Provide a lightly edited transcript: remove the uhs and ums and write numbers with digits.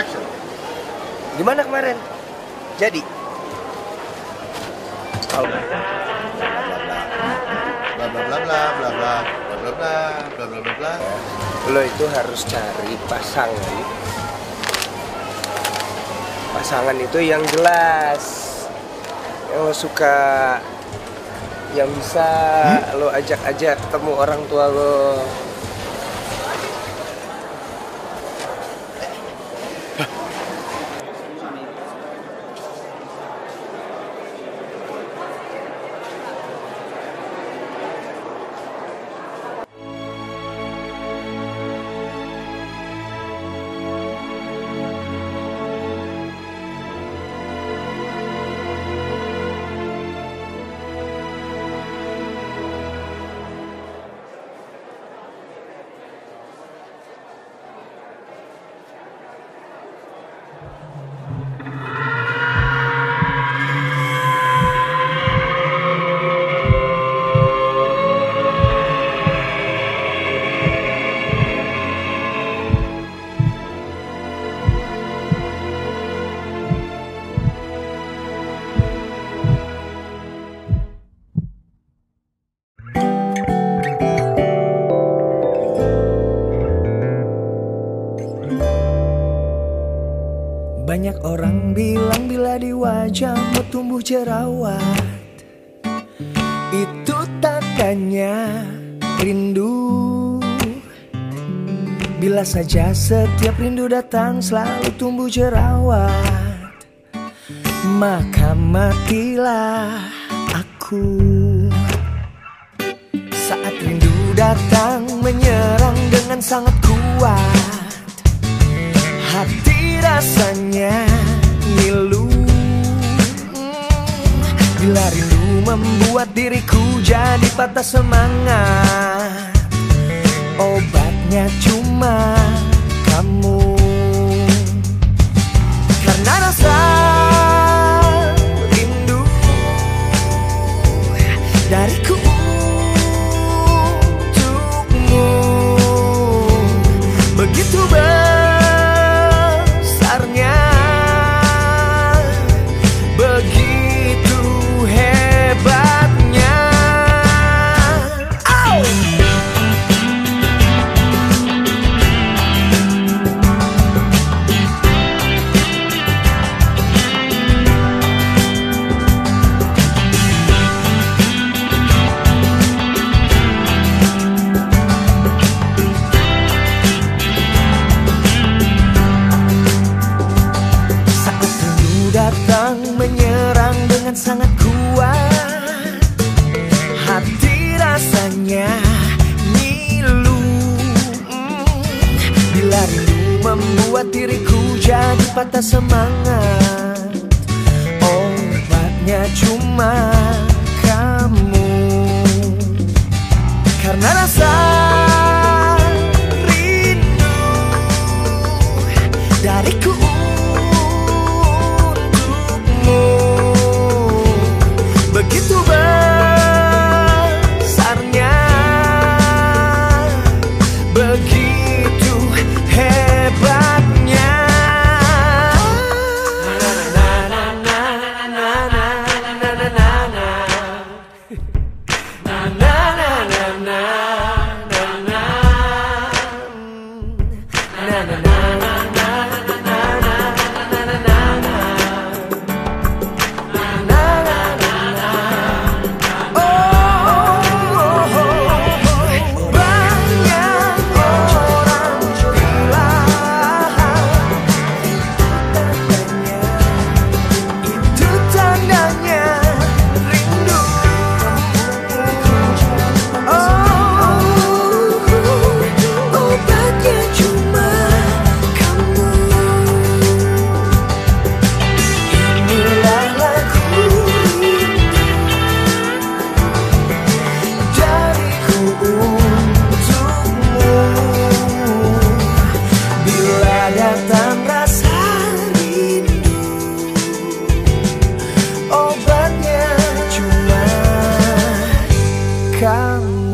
Gimana kemarin? Jadi? Bla bla bla bla bla bla bla bla bla bla bla bla. Lo itu harus cari pasangan itu yang jelas, yang lo suka, yang bisa lo ajak-ajak ketemu orang tua lo. Banyak orang bilang bila di wajahmu tumbuh jerawat, itu tandanya rindu. Bila saja setiap rindu datang selalu tumbuh jerawat, maka matilah aku. Saat rindu datang menyerang dengan sangat kuat, hati rasanya ngilu. Bila rindu membuat diriku jadi patah semangat, obatnya cuma kamu. Karena rasa rindu dariku untukmu begitu besarnya, begitu hebatnya. Oh! Datang menyerang dengan sangat kuat, hati rasanya ngilu. Bila rindu membuat diriku jadi patah semangat, obatnya cuma kamu. Karena rasa rindu dariku begitu besarnya, begitu hebatnya. Obatnya cuma kamu.